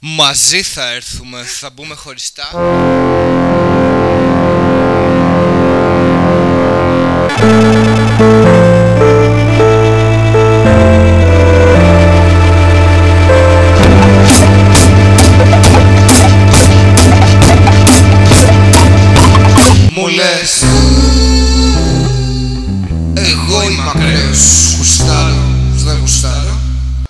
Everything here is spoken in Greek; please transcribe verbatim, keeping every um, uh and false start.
Μαζί θα έρθουμε, θα μπούμε χωριστά. Μου λες, εγώ είμαι ακραίος, γουστάρω, δεν γουστάρω.